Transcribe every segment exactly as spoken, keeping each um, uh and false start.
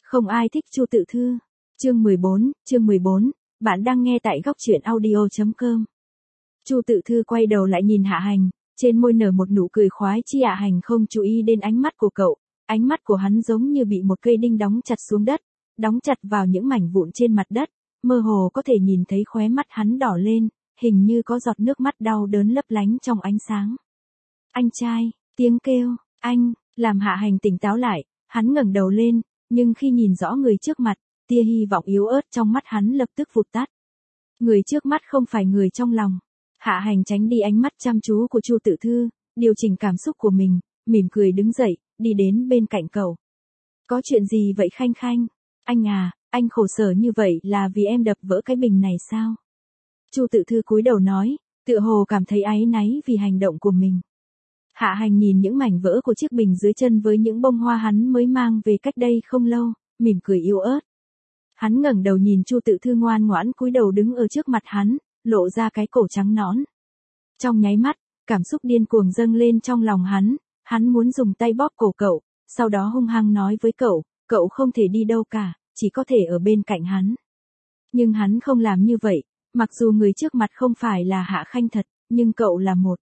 Không ai thích Chu Tự Thư. Chương mười bốn, chương mười bốn, bạn đang nghe tại góc truyện audio chấm com. Chu Tự Thư quay đầu lại nhìn Hạ Hành, trên môi nở một nụ cười khoái chi. Hạ Hành không chú ý đến ánh mắt của cậu, ánh mắt của hắn giống như bị một cây đinh đóng chặt xuống đất, đóng chặt vào những mảnh vụn trên mặt đất, mơ hồ có thể nhìn thấy khóe mắt hắn đỏ lên, hình như có giọt nước mắt đau đớn lấp lánh trong ánh sáng. Anh trai, tiếng kêu, anh, làm Hạ Hành tỉnh táo lại, hắn ngẩng đầu lên, nhưng khi nhìn rõ người trước mặt, tia hy vọng yếu ớt trong mắt hắn lập tức vụt tắt. Người trước mắt không phải người trong lòng. Hạ Hành tránh đi ánh mắt chăm chú của Chu Tự Thư, điều chỉnh cảm xúc của mình, mỉm cười đứng dậy, đi đến bên cạnh cậu. Có chuyện gì vậy Khanh Khanh? Anh à, anh khổ sở như vậy là vì em đập vỡ cái bình này sao? Chu Tự Thư cúi đầu nói, tựa hồ cảm thấy áy náy vì hành động của mình. Hạ Hành nhìn những mảnh vỡ của chiếc bình dưới chân với những bông hoa hắn mới mang về cách đây không lâu, mỉm cười yếu ớt. Hắn ngẩng đầu nhìn Chu Tự Thư ngoan ngoãn cúi đầu đứng ở trước mặt hắn, lộ ra cái cổ trắng nõn. Trong nháy mắt, cảm xúc điên cuồng dâng lên trong lòng hắn, hắn muốn dùng tay bóp cổ cậu, sau đó hung hăng nói với cậu, cậu không thể đi đâu cả, chỉ có thể ở bên cạnh hắn. Nhưng hắn không làm như vậy, mặc dù người trước mặt không phải là Hạ Khanh thật, nhưng cậu là một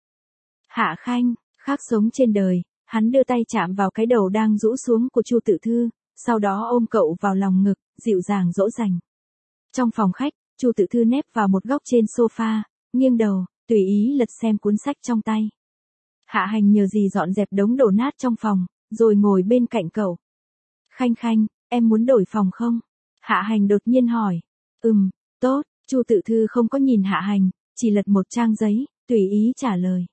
Hạ Khanh khác sống trên đời. Hắn đưa tay chạm vào cái đầu đang rũ xuống của Chu Tự Thư, sau đó ôm cậu vào lòng ngực, dịu dàng dỗ dành. Trong phòng khách, Chu Tự Thư nép vào một góc trên sofa, nghiêng đầu, tùy ý lật xem cuốn sách trong tay. Hạ Hành nhờ gì dọn dẹp đống đổ nát trong phòng, rồi ngồi bên cạnh cậu. Khanh Khanh, em muốn đổi phòng không? Hạ Hành đột nhiên hỏi. Ừm, tốt. Chu Tự Thư không có nhìn Hạ Hành, chỉ lật một trang giấy, tùy ý trả lời.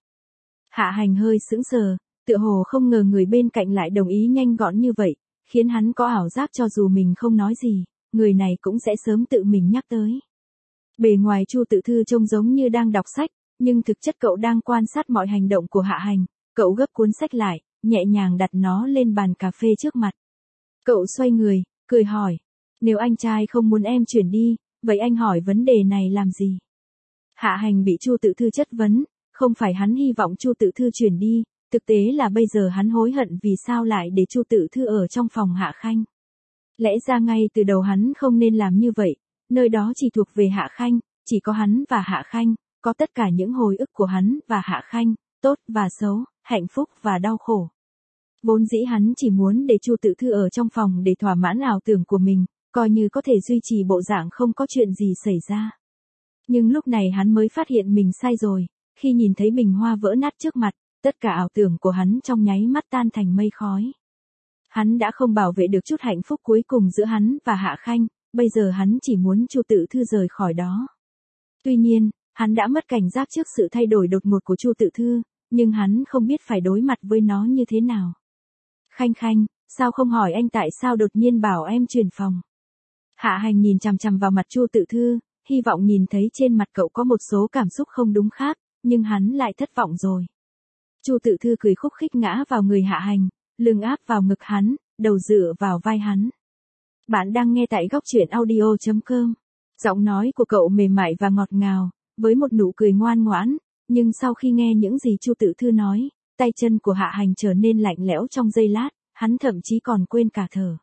Hạ Hành hơi sững sờ, tựa hồ không ngờ người bên cạnh lại đồng ý nhanh gọn như vậy, khiến hắn có ảo giác cho dù mình không nói gì, người này cũng sẽ sớm tự mình nhắc tới. Bề ngoài Chu Tự Thư trông giống như đang đọc sách, nhưng thực chất cậu đang quan sát mọi hành động của Hạ Hành. Cậu gấp cuốn sách lại, nhẹ nhàng đặt nó lên bàn cà phê trước mặt. Cậu xoay người, cười hỏi, nếu anh trai không muốn em chuyển đi, vậy anh hỏi vấn đề này làm gì? Hạ Hành bị Chu Tự Thư chất vấn, không phải hắn hy vọng Chu Tự Thư chuyển đi, thực tế là bây giờ hắn hối hận vì sao lại để Chu Tự Thư ở trong phòng Hạ Khanh. Lẽ ra ngay từ đầu hắn không nên làm như vậy, nơi đó chỉ thuộc về Hạ Khanh, chỉ có hắn và Hạ Khanh, có tất cả những hồi ức của hắn và Hạ Khanh, tốt và xấu, hạnh phúc và đau khổ. Vốn dĩ hắn chỉ muốn để Chu Tự Thư ở trong phòng để thỏa mãn ảo tưởng của mình, coi như có thể duy trì bộ dạng không có chuyện gì xảy ra. Nhưng lúc này hắn mới phát hiện mình sai rồi, khi nhìn thấy bình hoa vỡ nát trước mặt, tất cả ảo tưởng của hắn trong nháy mắt tan thành mây khói. Hắn đã không bảo vệ được chút hạnh phúc cuối cùng giữa hắn và Hạ Khanh, bây giờ hắn chỉ muốn Chu Tự Thư rời khỏi đó. Tuy nhiên, hắn đã mất cảnh giác trước sự thay đổi đột ngột của Chu Tự Thư, nhưng hắn không biết phải đối mặt với nó như thế nào. Khanh Khanh, sao không hỏi anh tại sao đột nhiên bảo em chuyển phòng? Hạ Hành nhìn chằm chằm vào mặt Chu Tự Thư, hy vọng nhìn thấy trên mặt cậu có một số cảm xúc không đúng khác, nhưng hắn lại thất vọng rồi. Chu Tự Thư cười khúc khích ngã vào người Hạ Hành, lưng áp vào ngực hắn, đầu dựa vào vai hắn. Bạn đang nghe tại góc truyện audio chấm com. Giọng nói của cậu mềm mại và ngọt ngào, với một nụ cười ngoan ngoãn, nhưng sau khi nghe những gì Chu Tự Thư nói, tay chân của Hạ Hành trở nên lạnh lẽo trong giây lát, hắn thậm chí còn quên cả thở.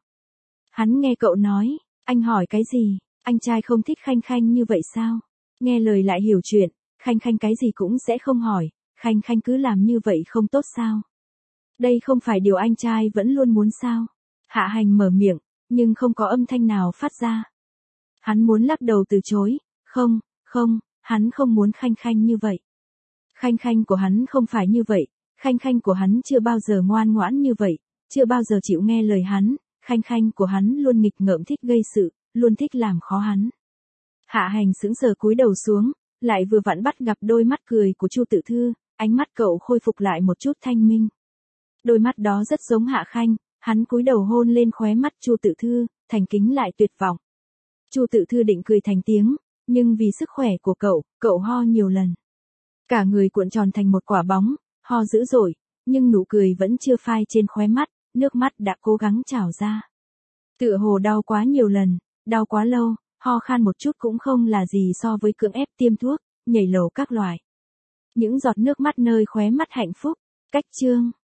Hắn nghe cậu nói, anh hỏi cái gì, anh trai không thích Khanh Khanh như vậy sao? Nghe lời lại hiểu chuyện, Khanh Khanh cái gì cũng sẽ không hỏi, Khanh Khanh cứ làm như vậy không tốt sao? Đây không phải điều anh trai vẫn luôn muốn sao? Hạ Hành mở miệng, nhưng không có âm thanh nào phát ra. Hắn muốn lắc đầu từ chối, không, không, hắn không muốn Khanh Khanh như vậy. Khanh Khanh của hắn không phải như vậy, Khanh Khanh của hắn chưa bao giờ ngoan ngoãn như vậy, chưa bao giờ chịu nghe lời hắn, Khanh Khanh của hắn luôn nghịch ngợm thích gây sự, luôn thích làm khó hắn. Hạ Hành sững sờ cúi đầu xuống, lại vừa vặn bắt gặp đôi mắt cười của Chu Tự Thư, ánh mắt cậu khôi phục lại một chút thanh minh. Đôi mắt đó rất giống Hạ Khanh, hắn cúi đầu hôn lên khóe mắt Chu Tự Thư, thành kính lại tuyệt vọng. Chu Tự Thư định cười thành tiếng, nhưng vì sức khỏe của cậu, cậu ho nhiều lần. Cả người cuộn tròn thành một quả bóng, ho dữ dội, nhưng nụ cười vẫn chưa phai trên khóe mắt, nước mắt đã cố gắng trào ra. Tựa hồ đau quá nhiều lần, đau quá lâu, ho khan một chút cũng không là gì so với cưỡng ép tiêm thuốc, nhảy lầu các loại. Những giọt nước mắt nơi khóe mắt hạnh phúc, cách chương.